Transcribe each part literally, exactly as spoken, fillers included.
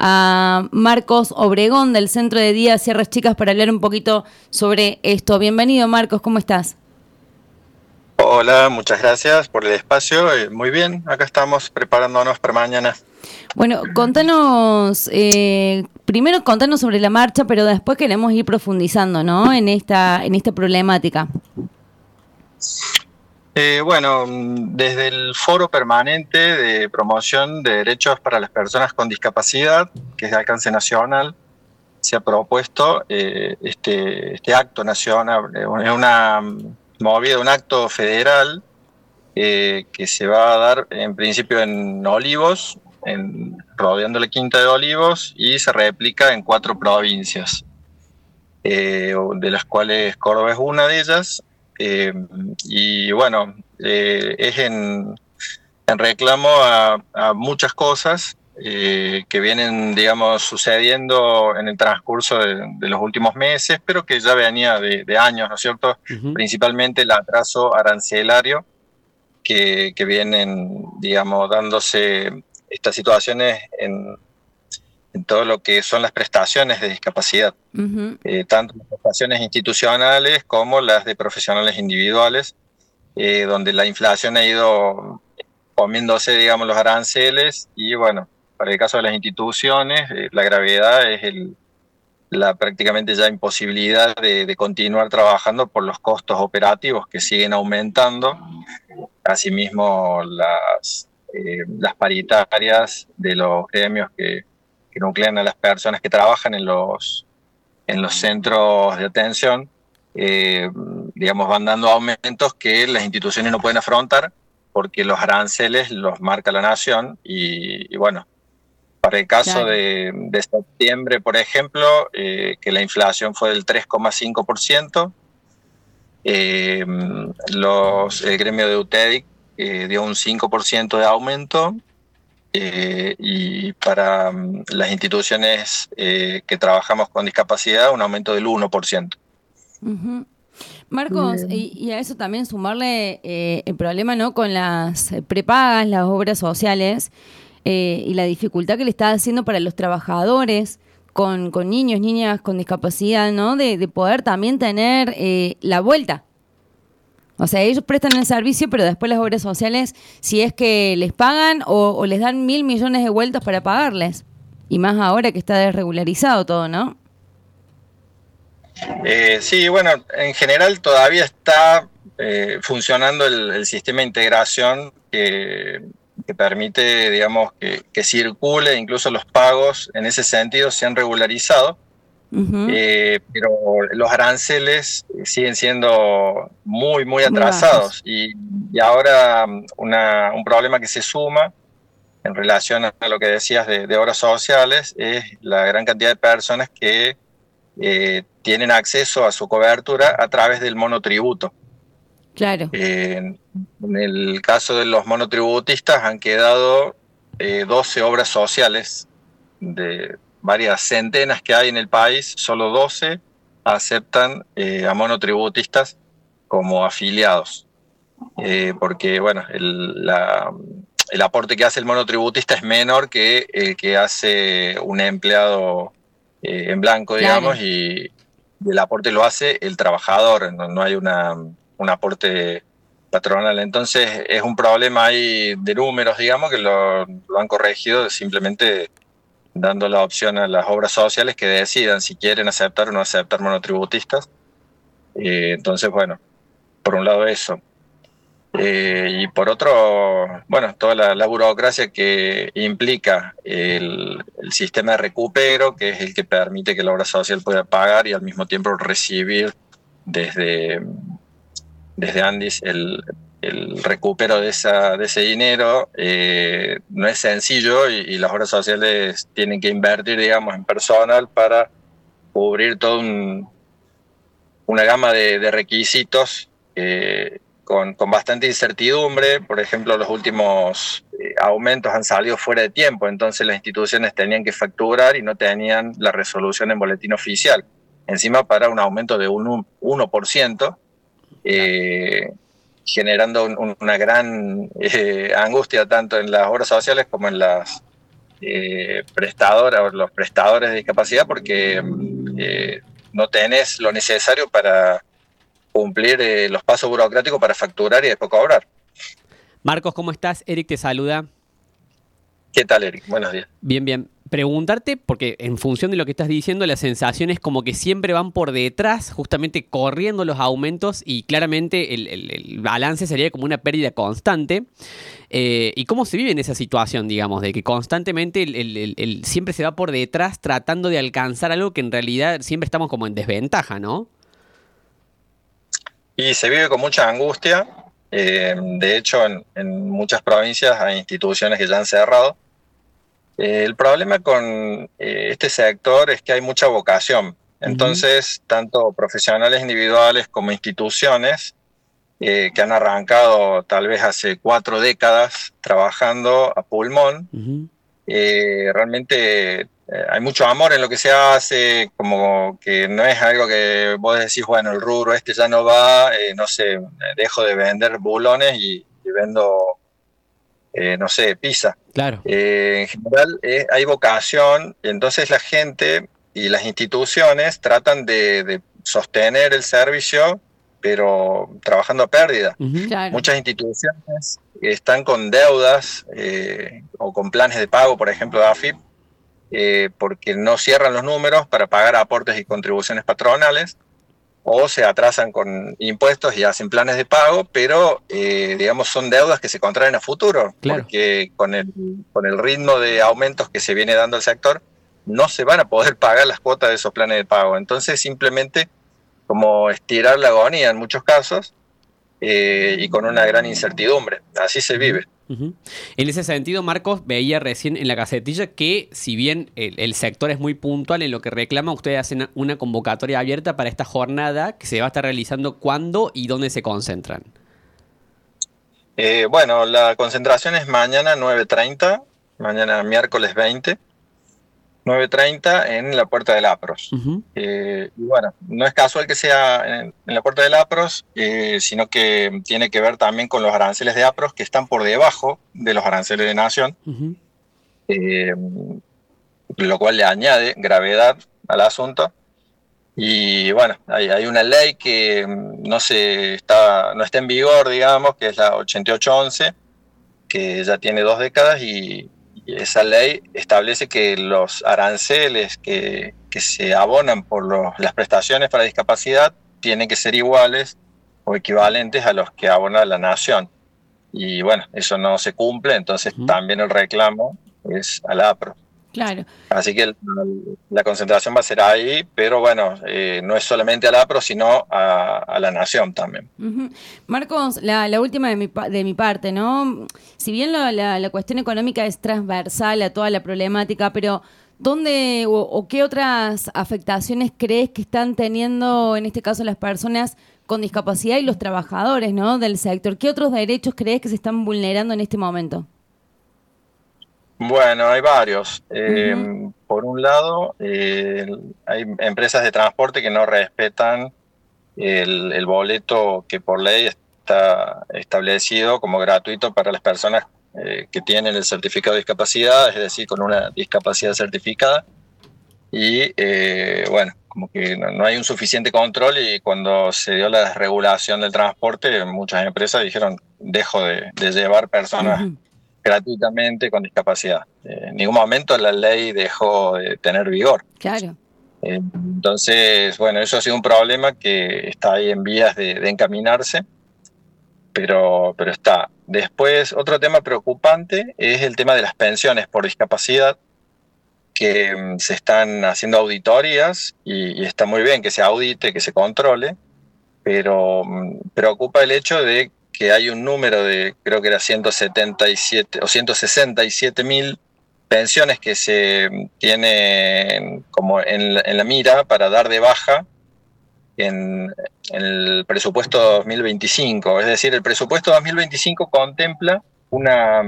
a Marcos Obregón del Centro de Día Sierras Chicas para hablar un poquito sobre esto. Bienvenido, Marcos, ¿cómo estás? Hola, muchas gracias por el espacio. Eh, muy bien, acá estamos preparándonos para mañana. Bueno, contanos, eh, primero contanos sobre la marcha, pero después queremos ir profundizando, ¿no? En esta, en esta problemática. Eh, bueno, desde el Foro Permanente de Promoción de Derechos para las Personas con Discapacidad, que es de alcance nacional, se ha propuesto eh, este, este acto nacional, es una movida, un acto federal eh, que se va a dar en principio en Olivos, en, rodeando la Quinta de Olivos, y se replica en cuatro provincias, eh, de las cuales Córdoba es una de ellas. Eh, y bueno, eh, es en, en reclamo a, a muchas cosas eh, que vienen, digamos, sucediendo en el transcurso de, de los últimos meses, pero que ya venía de, de años, ¿no es cierto? Uh-huh. Principalmente el atraso arancelario que, que vienen, digamos, dándose estas situaciones en, en todo lo que son las prestaciones de discapacidad, uh-huh. eh, tanto las prestaciones institucionales como las de profesionales individuales, eh, donde la inflación ha ido comiéndose, digamos, los aranceles, y bueno, para el caso de las instituciones, eh, la gravedad es el, la prácticamente ya imposibilidad de, de continuar trabajando por los costos operativos que siguen aumentando. Asimismo, las, eh, las paritarias de los gremios que, que nuclean a las personas que trabajan en los, en los centros de atención, eh, digamos, van dando aumentos que las instituciones no pueden afrontar porque los aranceles los marca la nación. Y, y bueno, para el caso claro. de, de septiembre, por ejemplo, eh, que la inflación fue del tres coma cinco por ciento, eh, los, el gremio de UTEDIC eh, dio un cinco por ciento de aumento, eh, y para um, las instituciones eh, que trabajamos con discapacidad, un aumento del uno por ciento. Uh-huh. Marcos, y, y a eso también sumarle eh, el problema, ¿no?, con las prepagas, las obras sociales, eh, y la dificultad que le está haciendo para los trabajadores con, con niños, niñas con discapacidad, ¿no?, de, de poder también tener eh, la vuelta. O sea, ellos prestan el servicio, pero después las obras sociales, si es que les pagan o, o les dan mil millones de vueltas para pagarles. Y más ahora que está desregularizado todo, ¿no? Eh, sí, bueno, en general todavía está eh, funcionando el, el sistema de integración que, que permite, digamos, que, que circule, incluso los pagos en ese sentido se han regularizado. Uh-huh. eh, pero los aranceles siguen siendo muy, muy atrasados. Y, y ahora una, un problema que se suma en relación a lo que decías de, de obras sociales es la gran cantidad de personas que eh, tienen acceso a su cobertura a través del monotributo. Claro. Eh, en el caso de los monotributistas han quedado eh, doce obras sociales de varias centenas que hay en el país, solo doce aceptan eh, a monotributistas como afiliados, eh, porque bueno, el, la, el aporte que hace el monotributista es menor que el que hace un empleado eh, en blanco, digamos, claro. y el aporte lo hace el trabajador, no, no hay una, un aporte patronal. Entonces es un problema ahí de números, digamos, que lo, lo han corregido simplemente dando la opción a las obras sociales que decidan si quieren aceptar o no aceptar monotributistas. Eh, entonces, bueno, por un lado eso. Eh, y por otro, bueno, toda la, la burocracia que implica el, el sistema de recupero, que es el que permite que la obra social pueda pagar y al mismo tiempo recibir desde, desde Andis el, el recupero de, esa, de ese dinero, eh, no es sencillo, y, y las obras sociales tienen que invertir, digamos, en personal para cubrir toda un, una gama de, de requisitos eh, con, con bastante incertidumbre. Por ejemplo, los últimos eh, aumentos han salido fuera de tiempo, entonces las instituciones tenían que facturar y no tenían la resolución en boletín oficial. Encima para un aumento de un uno por ciento, eh, generando un, una gran eh, angustia tanto en las obras sociales como en las, eh, prestadora o los prestadores de discapacidad porque eh, no tenés lo necesario para cumplir eh, los pasos burocráticos para facturar y después cobrar. Marcos, ¿cómo estás? Eric te saluda. ¿Qué tal, Eric? Buenos días. Bien, bien. Preguntarte, porque en función de lo que estás diciendo, la sensación es como que siempre van por detrás, justamente corriendo los aumentos y claramente el, el, el balance sería como una pérdida constante. Eh, ¿Y cómo se vive en esa situación, digamos, de que constantemente el, el, el, el siempre se va por detrás tratando de alcanzar algo que en realidad siempre estamos como en desventaja, ¿no? Y se vive con mucha angustia. Eh, de hecho, en, en muchas provincias hay instituciones que ya han cerrado. Eh, el problema con eh, este sector es que hay mucha vocación. Entonces, uh-huh. tanto profesionales individuales como instituciones eh, que han arrancado tal vez hace cuatro décadas trabajando a pulmón, uh-huh. eh, realmente eh, hay mucho amor en lo que se hace, como que no es algo que vos decís, bueno, el rubro este ya no va, eh, no sé, dejo de vender bulones y, y vendo... Eh, no sé, pizza. Claro. Eh, en general eh, hay vocación, entonces la gente y las instituciones tratan de, de sostener el servicio, pero trabajando a pérdida. Uh-huh. Claro. Muchas instituciones están con deudas eh, o con planes de pago, por ejemplo, de A F I P, eh, porque no cierran los números para pagar aportes y contribuciones patronales, o se atrasan con impuestos y hacen planes de pago, pero eh, digamos son deudas que se contraen a futuro, claro. porque con el, con el ritmo de aumentos que se viene dando al sector, no se van a poder pagar las cuotas de esos planes de pago. Entonces simplemente como estirar la agonía en muchos casos eh, y con una gran incertidumbre. Así se vive. Uh-huh. En ese sentido, Marcos, veía recién en la Gacetilla que si bien el, el sector es muy puntual en lo que reclama, ustedes hacen una convocatoria abierta para esta jornada que se va a estar realizando. ¿Cuándo y dónde se concentran? Eh, bueno, la concentración es mañana nueve treinta, mañana miércoles veinte, nueve treinta en la Puerta del APROS. Uh-huh. Eh, y bueno, no es casual que sea en, en la Puerta del APROS, eh, sino que tiene que ver también con los aranceles de APROS que están por debajo de los aranceles de Nación, uh-huh. eh, lo cual le añade gravedad al asunto. Y bueno, hay, hay una ley que no, se está, no está en vigor, digamos, que es la ochenta y ocho once, que ya tiene dos décadas y Y esa ley establece que los aranceles que, que se abonan por los, las prestaciones para discapacidad tienen que ser iguales o equivalentes a los que abona la Nación. Y bueno, eso no se cumple, entonces uh-huh. también el reclamo es al APROS. Claro. Así que el, la concentración va a ser ahí, pero bueno, eh, no es solamente al APROS, sino a, a la Nación también. Uh-huh. Marcos, la, la última de mi, de mi parte, ¿no? Si bien la, la, la cuestión económica es transversal a toda la problemática, pero ¿dónde o, o qué otras afectaciones crees que están teniendo, en este caso, las personas con discapacidad y los trabajadores, ¿no?, del sector? ¿Qué otros derechos crees que se están vulnerando en este momento? Bueno, hay varios. Eh, uh-huh. Por un lado, eh, hay empresas de transporte que no respetan el, el boleto que por ley está establecido como gratuito para las personas eh, que tienen el certificado de discapacidad, es decir, con una discapacidad certificada. Y eh, bueno, como que no, no hay un suficiente control, y cuando se dio la desregulación del transporte, muchas empresas dijeron, dejo de, de llevar personas uh-huh. gratuitamente con discapacidad. Eh, en ningún momento la ley dejó de tener vigor. Claro. Eh, entonces, bueno, eso ha sido un problema que está ahí en vías de, de encaminarse, pero, pero está. Después, otro tema preocupante es el tema de las pensiones por discapacidad, que um, se están haciendo auditorías y, y está muy bien que se audite, que se controle, pero um, preocupa el hecho de que hay un número de, creo que era ciento setenta y siete o ciento sesenta y siete mil pensiones que se tienen como en la, en la mira para dar de baja en, en el presupuesto dos mil veinticinco. Es decir, el presupuesto dos mil veinticinco contempla una,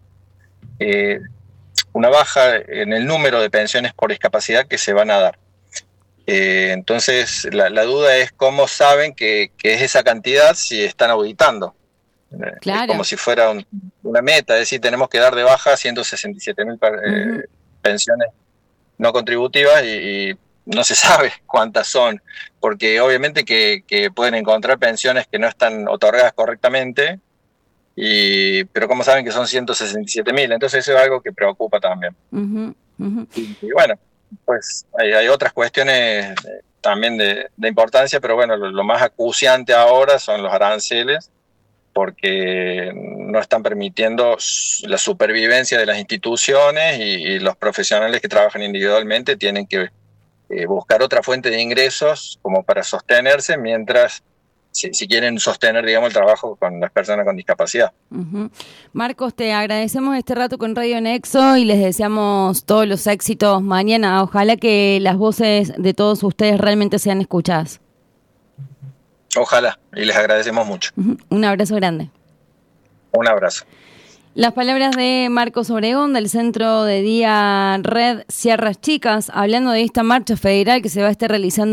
eh, una baja en el número de pensiones por discapacidad que se van a dar. Eh, entonces, la, la duda es cómo saben que, que es esa cantidad si están auditando. Claro. Es como si fuera un, una meta, es decir, tenemos que dar de baja ciento sesenta y siete mil eh, uh-huh. pensiones no contributivas y, y no se sabe cuántas son, porque obviamente que, que pueden encontrar pensiones que no están otorgadas correctamente, y, pero como saben que son ciento sesenta y siete mil, entonces eso es algo que preocupa también. Uh-huh. Uh-huh. Y, y bueno, pues hay, hay otras cuestiones de, también de, de importancia, pero bueno, lo, lo más acuciante ahora son los aranceles, porque no están permitiendo la supervivencia de las instituciones y, y los profesionales que trabajan individualmente tienen que eh, buscar otra fuente de ingresos como para sostenerse mientras, si, si quieren sostener, digamos, el trabajo con las personas con discapacidad. Uh-huh. Marcos, te agradecemos este rato con Radio Nexo y les deseamos todos los éxitos mañana. Ojalá que las voces de todos ustedes realmente sean escuchadas. Ojalá, y les agradecemos mucho. Uh-huh. Un abrazo grande. Un abrazo. Las palabras de Marcos Obregón del Centro de Día Red Sierras Chicas, hablando de esta marcha federal que se va a estar realizando